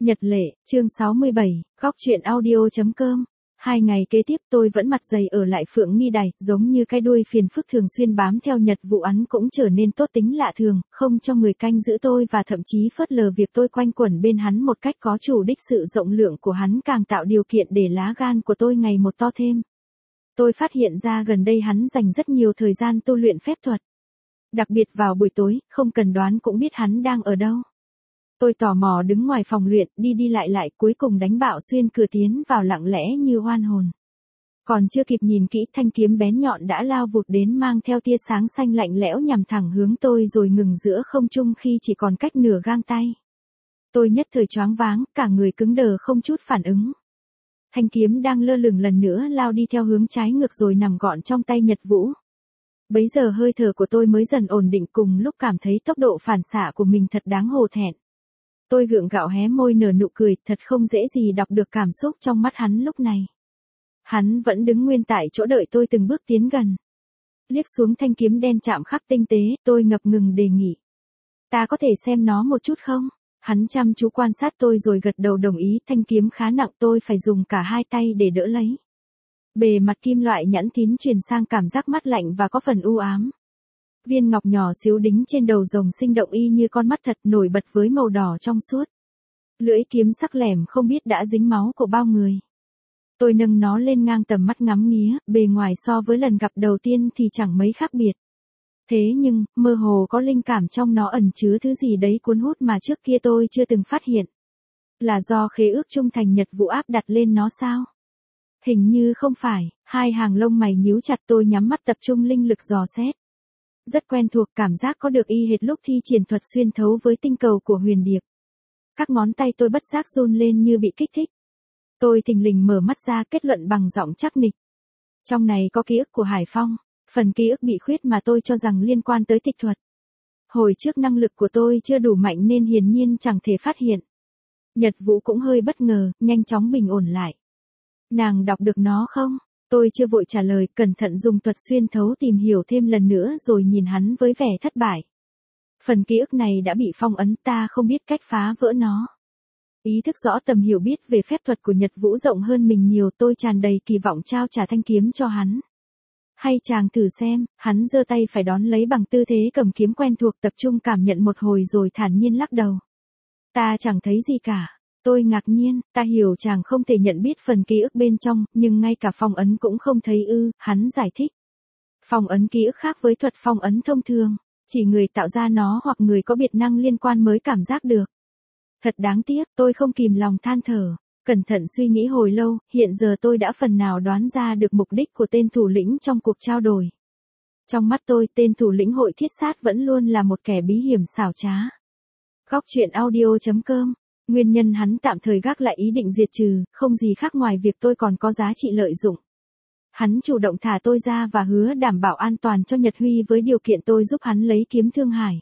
Nhật lệ, chương 67, góc truyện audio.com. 2 ngày kế tiếp tôi vẫn mặt dày ở lại Phượng Nghi Đài, giống như cái đuôi phiền phức thường xuyên bám theo Nhật vụ án cũng trở nên tốt tính lạ thường, không cho người canh giữ tôi và thậm chí phớt lờ việc tôi quanh quẩn bên hắn một cách có chủ đích. Sự rộng lượng của hắn càng tạo điều kiện để lá gan của tôi ngày một to thêm. Tôi phát hiện ra gần đây hắn dành rất nhiều thời gian tu luyện phép thuật. Đặc biệt vào buổi tối, không cần đoán cũng biết hắn đang ở đâu. Tôi tò mò đứng ngoài phòng luyện, đi đi lại cuối cùng đánh bạo xuyên cửa tiến vào lặng lẽ như oan hồn. Còn chưa kịp nhìn kỹ, thanh kiếm bén nhọn đã lao vụt đến mang theo tia sáng xanh lạnh lẽo nhằm thẳng hướng tôi rồi ngừng giữa không trung khi chỉ còn cách nửa gang tay. Tôi nhất thời choáng váng, cả người cứng đờ không chút phản ứng. Thanh kiếm đang lơ lửng lần nữa lao đi theo hướng trái ngược rồi nằm gọn trong tay Nhật Vũ. Bấy giờ hơi thở của tôi mới dần ổn định, cùng lúc cảm thấy tốc độ phản xạ của mình thật đáng hổ thẹn. Tôi gượng gạo hé môi nở nụ cười, thật không dễ gì đọc được cảm xúc trong mắt hắn lúc này. Hắn vẫn đứng nguyên tại chỗ đợi tôi từng bước tiến gần. Liếc xuống thanh kiếm đen chạm khắc tinh tế, tôi ngập ngừng đề nghị. Ta có thể xem nó một chút không? Hắn chăm chú quan sát tôi rồi gật đầu đồng ý. Thanh kiếm khá nặng, tôi phải dùng cả hai tay để đỡ lấy. Bề mặt kim loại nhẵn tín truyền sang cảm giác mát lạnh và có phần u ám. Viên ngọc nhỏ xíu đính trên đầu rồng sinh động y như con mắt thật, nổi bật với màu đỏ trong suốt. Lưỡi kiếm sắc lẻm không biết đã dính máu của bao người. Tôi nâng nó lên ngang tầm mắt ngắm nghía, bề ngoài so với lần gặp đầu tiên thì chẳng mấy khác biệt. Thế nhưng, mơ hồ có linh cảm trong nó ẩn chứa thứ gì đấy cuốn hút mà trước kia tôi chưa từng phát hiện. Là do khế ước trung thành Nhật Vũ áp đặt lên nó sao? Hình như không phải. Hai hàng lông mày nhíu chặt, tôi nhắm mắt tập trung linh lực dò xét. Rất quen thuộc, cảm giác có được y hệt lúc thi triển thuật xuyên thấu với tinh cầu của Huyền Điệp. Các ngón tay tôi bất giác run lên như bị kích thích. Tôi thình lình mở mắt ra, kết luận bằng giọng chắc nịch. Trong này có ký ức của Hải Phong, phần ký ức bị khuyết mà tôi cho rằng liên quan tới tịch thuật. Hồi trước năng lực của tôi chưa đủ mạnh nên hiển nhiên chẳng thể phát hiện. Nhật Vũ cũng hơi bất ngờ, nhanh chóng bình ổn lại. Nàng đọc được nó không? Tôi chưa vội trả lời, cẩn thận dùng thuật xuyên thấu tìm hiểu thêm lần nữa rồi nhìn hắn với vẻ thất bại. Phần ký ức này đã bị phong ấn, ta không biết cách phá vỡ nó. Ý thức rõ tầm hiểu biết về phép thuật của Nhật Vũ rộng hơn mình nhiều, tôi tràn đầy kỳ vọng trao trả thanh kiếm cho hắn. Hay chàng thử xem, hắn giơ tay phải đón lấy bằng tư thế cầm kiếm quen thuộc, tập trung cảm nhận một hồi rồi thản nhiên lắc đầu. Ta chẳng thấy gì cả. Tôi ngạc nhiên, ta hiểu chàng không thể nhận biết phần ký ức bên trong, nhưng ngay cả phong ấn cũng không thấy ư, hắn giải thích. Phong ấn ký ức khác với thuật phong ấn thông thường, chỉ người tạo ra nó hoặc người có biệt năng liên quan mới cảm giác được. Thật đáng tiếc, tôi không kìm lòng than thở, cẩn thận suy nghĩ hồi lâu, hiện giờ tôi đã phần nào đoán ra được mục đích của tên thủ lĩnh trong cuộc trao đổi. Trong mắt tôi, tên thủ lĩnh hội thiết sát vẫn luôn là một kẻ bí hiểm xảo trá. Góc truyện audio.com. Nguyên nhân hắn tạm thời gác lại ý định diệt trừ, không gì khác ngoài việc tôi còn có giá trị lợi dụng. Hắn chủ động thả tôi ra và hứa đảm bảo an toàn cho Nhật Huy với điều kiện tôi giúp hắn lấy kiếm Thương Hải.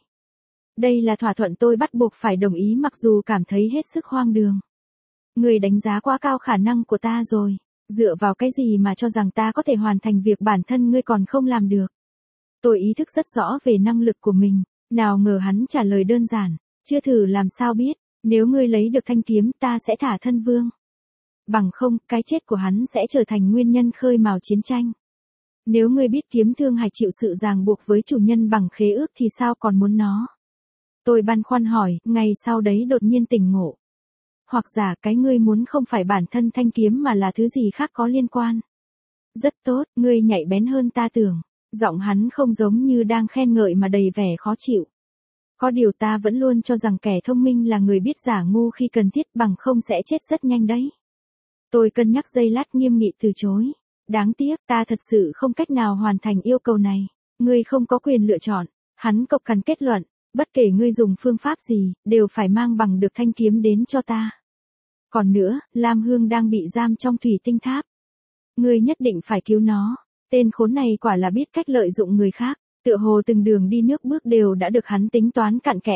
Đây là thỏa thuận tôi bắt buộc phải đồng ý mặc dù cảm thấy hết sức hoang đường. Người đánh giá quá cao khả năng của ta rồi, dựa vào cái gì mà cho rằng ta có thể hoàn thành việc bản thân ngươi còn không làm được. Tôi ý thức rất rõ về năng lực của mình, nào ngờ hắn trả lời đơn giản, chưa thử làm sao biết. Nếu ngươi lấy được thanh kiếm, ta sẽ thả thân vương. Bằng không, cái chết của hắn sẽ trở thành nguyên nhân khơi mào chiến tranh. Nếu ngươi biết kiếm Thương Hải chịu sự ràng buộc với chủ nhân bằng khế ước thì sao còn muốn nó? Tôi băn khoăn hỏi, ngày sau đấy đột nhiên tỉnh ngộ. Hoặc giả cái ngươi muốn không phải bản thân thanh kiếm mà là thứ gì khác có liên quan. Rất tốt, ngươi nhạy bén hơn ta tưởng. Giọng hắn không giống như đang khen ngợi mà đầy vẻ khó chịu. Có điều ta vẫn luôn cho rằng kẻ thông minh là người biết giả ngu khi cần thiết, bằng không sẽ chết rất nhanh đấy. Tôi cân nhắc giây lát nghiêm nghị từ chối. Đáng tiếc, ta thật sự không cách nào hoàn thành yêu cầu này. Ngươi không có quyền lựa chọn. Hắn cộc cằn kết luận, bất kể ngươi dùng phương pháp gì, đều phải mang bằng được thanh kiếm đến cho ta. Còn nữa, Lam Hương đang bị giam trong thủy tinh tháp. Ngươi nhất định phải cứu nó. Tên khốn này quả là biết cách lợi dụng người khác. Tựa hồ từng đường đi nước bước đều đã được hắn tính toán cặn kẽ.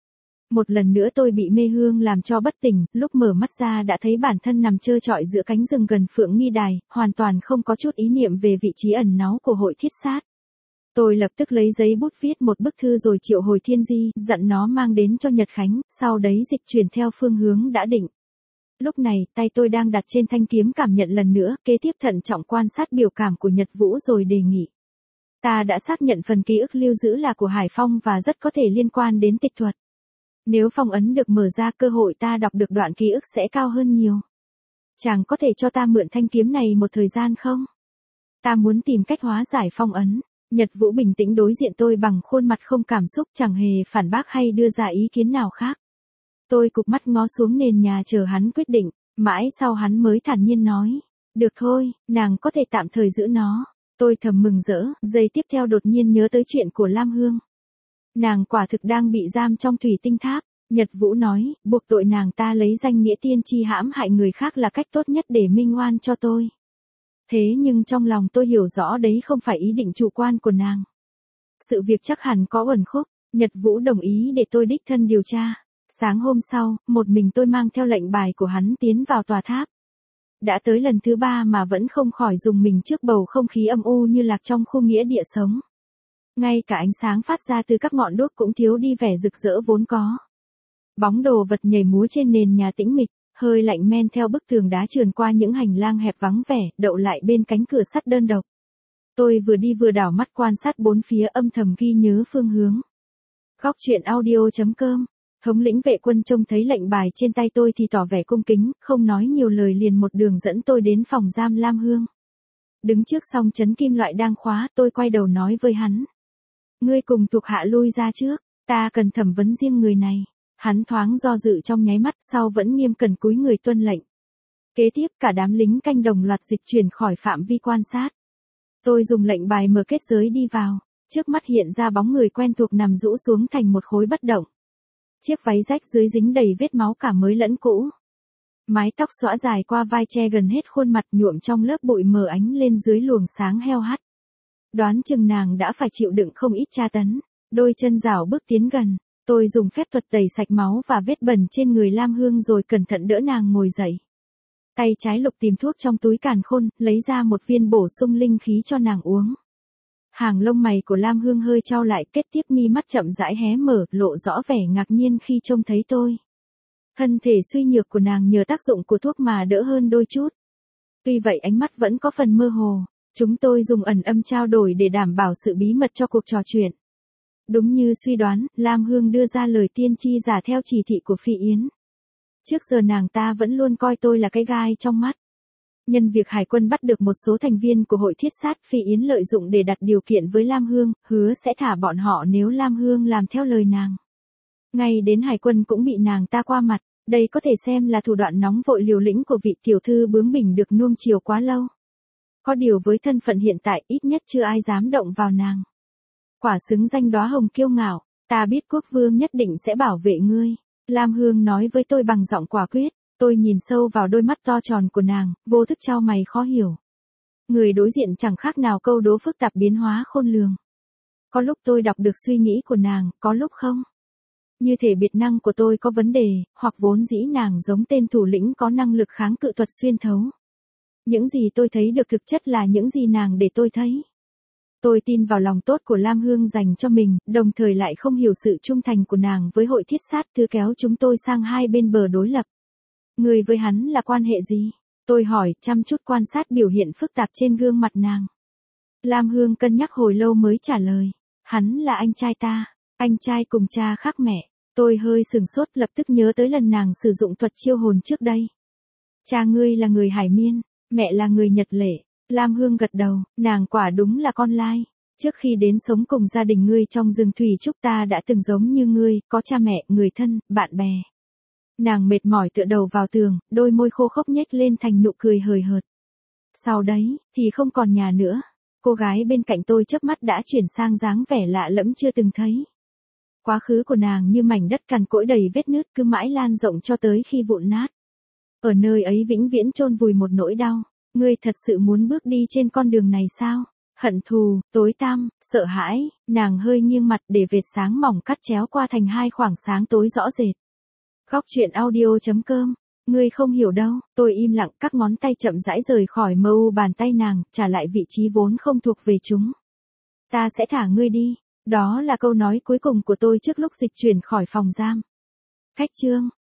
Một lần nữa tôi bị mê hương làm cho bất tỉnh, lúc mở mắt ra đã thấy bản thân nằm trơ trọi giữa cánh rừng gần Phượng Nghi Đài, hoàn toàn không có chút ý niệm về vị trí ẩn náu của hội thiết sát. Tôi lập tức lấy giấy bút viết một bức thư rồi triệu hồi Thiên Di, dặn nó mang đến cho Nhật Khánh, sau đấy dịch chuyển theo phương hướng đã định. Lúc này, tay tôi đang đặt trên thanh kiếm cảm nhận lần nữa, kế tiếp thận trọng quan sát biểu cảm của Nhật Vũ rồi đề nghị. Ta đã xác nhận phần ký ức lưu giữ là của Hải Phong và rất có thể liên quan đến tịch thuật. Nếu phong ấn được mở ra, cơ hội ta đọc được đoạn ký ức sẽ cao hơn nhiều. Chàng có thể cho ta mượn thanh kiếm này một thời gian không? Ta muốn tìm cách hóa giải phong ấn. Nhật Vũ bình tĩnh đối diện tôi bằng khuôn mặt không cảm xúc, chẳng hề phản bác hay đưa ra ý kiến nào khác. Tôi cụp mắt ngó xuống nền nhà chờ hắn quyết định, mãi sau hắn mới thản nhiên nói. Được thôi, nàng có thể tạm thời giữ nó. Tôi thầm mừng rỡ, giây tiếp theo đột nhiên nhớ tới chuyện của Lam Hương. Nàng quả thực đang bị giam trong thủy tinh tháp. Nhật Vũ nói, buộc tội nàng ta lấy danh nghĩa tiên tri hãm hại người khác là cách tốt nhất để minh oan cho tôi. Thế nhưng trong lòng tôi hiểu rõ đấy không phải ý định chủ quan của nàng. Sự việc chắc hẳn có uẩn khúc, Nhật Vũ đồng ý để tôi đích thân điều tra. Sáng hôm sau, một mình tôi mang theo lệnh bài của hắn tiến vào tòa tháp. Đã tới lần thứ 3 mà vẫn không khỏi dùng mình trước bầu không khí âm u như lạc trong khu nghĩa địa sống. Ngay cả ánh sáng phát ra từ các ngọn đuốc cũng thiếu đi vẻ rực rỡ vốn có. Bóng đồ vật nhảy múa trên nền nhà tĩnh mịch, hơi lạnh men theo bức tường đá trườn qua những hành lang hẹp vắng vẻ, đậu lại bên cánh cửa sắt đơn độc. Tôi vừa đi vừa đảo mắt quan sát bốn phía, âm thầm ghi nhớ phương hướng. Góc truyện audio.com. Thống lĩnh vệ quân trông thấy lệnh bài trên tay tôi thì tỏ vẻ cung kính, không nói nhiều lời liền một đường dẫn tôi đến phòng giam Lam Hương. Đứng trước song chấn kim loại đang khóa, tôi quay đầu nói với hắn. Ngươi cùng thuộc hạ lui ra trước, ta cần thẩm vấn riêng người này. Hắn thoáng do dự trong nháy mắt, sau vẫn nghiêm cẩn cúi người tuân lệnh. Kế tiếp cả đám lính canh đồng loạt dịch chuyển khỏi phạm vi quan sát. Tôi dùng lệnh bài mở kết giới đi vào, trước mắt hiện ra bóng người quen thuộc nằm rũ xuống thành một khối bất động. Chiếc váy rách dưới dính đầy vết máu cả mới lẫn cũ. Mái tóc xõa dài qua vai che gần hết khuôn mặt, nhuộm trong lớp bụi mờ ánh lên dưới luồng sáng heo hắt. Đoán chừng nàng đã phải chịu đựng không ít tra tấn. Đôi chân rảo bước tiến gần. Tôi dùng phép thuật tẩy sạch máu và vết bẩn trên người Lam Hương rồi cẩn thận đỡ nàng ngồi dậy. Tay trái lục tìm thuốc trong túi càn khôn, lấy ra một viên bổ sung linh khí cho nàng uống. Hàng lông mày của Lam Hương hơi chau lại, kết tiếp mi mắt chậm rãi hé mở, lộ rõ vẻ ngạc nhiên khi trông thấy tôi. Thân thể suy nhược của nàng nhờ tác dụng của thuốc mà đỡ hơn đôi chút. Tuy vậy ánh mắt vẫn có phần mơ hồ. Chúng tôi dùng ẩn âm trao đổi để đảm bảo sự bí mật cho cuộc trò chuyện. Đúng như suy đoán, Lam Hương đưa ra lời tiên tri giả theo chỉ thị của Phi Yến. Trước giờ nàng ta vẫn luôn coi tôi là cái gai trong mắt. Nhân việc Hải quân bắt được một số thành viên của hội thiết sát, Phi Yến lợi dụng để đặt điều kiện với Lam Hương, hứa sẽ thả bọn họ nếu Lam Hương làm theo lời nàng. Ngay đến Hải quân cũng bị nàng ta qua mặt, đây có thể xem là thủ đoạn nóng vội liều lĩnh của vị tiểu thư bướng bỉnh được nuông chiều quá lâu. Có điều với thân phận hiện tại, ít nhất chưa ai dám động vào nàng. Quả xứng danh đóa hồng kiêu ngạo, ta biết quốc vương nhất định sẽ bảo vệ ngươi. Lam Hương nói với tôi bằng giọng quả quyết. Tôi nhìn sâu vào đôi mắt to tròn của nàng, vô thức chau mày khó hiểu. Người đối diện chẳng khác nào câu đố phức tạp biến hóa khôn lường. Có lúc tôi đọc được suy nghĩ của nàng, có lúc không. Như thể biệt năng của tôi có vấn đề, hoặc vốn dĩ nàng giống tên thủ lĩnh có năng lực kháng cự thuật xuyên thấu. Những gì tôi thấy được thực chất là những gì nàng để tôi thấy. Tôi tin vào lòng tốt của Lam Hương dành cho mình, đồng thời lại không hiểu sự trung thành của nàng với hội thiết sát, thứ kéo chúng tôi sang hai bên bờ đối lập. Người với hắn là quan hệ gì? Tôi hỏi, chăm chút quan sát biểu hiện phức tạp trên gương mặt nàng. Lam Hương cân nhắc hồi lâu mới trả lời. Hắn là anh trai ta. Anh trai cùng cha khác mẹ. Tôi hơi sừng sốt, lập tức nhớ tới lần nàng sử dụng thuật chiêu hồn trước đây. Cha ngươi là người Hải Miên, mẹ là người Nhật Lệ. Lam Hương gật đầu, nàng quả đúng là con lai. Trước khi đến sống cùng gia đình ngươi trong rừng thủy trúc, ta đã từng giống như ngươi, có cha mẹ, người thân, bạn bè. Nàng mệt mỏi tựa đầu vào tường, đôi môi khô khốc nhếch lên thành nụ cười hời hợt. Sau đấy, thì không còn nhà nữa. Cô gái bên cạnh tôi chớp mắt đã chuyển sang dáng vẻ lạ lẫm chưa từng thấy. Quá khứ của nàng như mảnh đất cằn cỗi đầy vết nứt, cứ mãi lan rộng cho tới khi vụn nát. Ở nơi ấy vĩnh viễn chôn vùi một nỗi đau. Ngươi thật sự muốn bước đi trên con đường này sao? Hận thù, tối tăm, sợ hãi, nàng hơi nghiêng mặt để vệt sáng mỏng cắt chéo qua thành hai khoảng sáng tối rõ rệt. Góc truyện audio.com. Ngươi không hiểu đâu. Tôi im lặng, các ngón tay chậm rãi rời khỏi mờ u bàn tay nàng, trả lại vị trí vốn không thuộc về chúng. Ta sẽ thả ngươi đi. Đó là câu nói cuối cùng của tôi trước lúc dịch chuyển khỏi phòng giam. Khách Trương.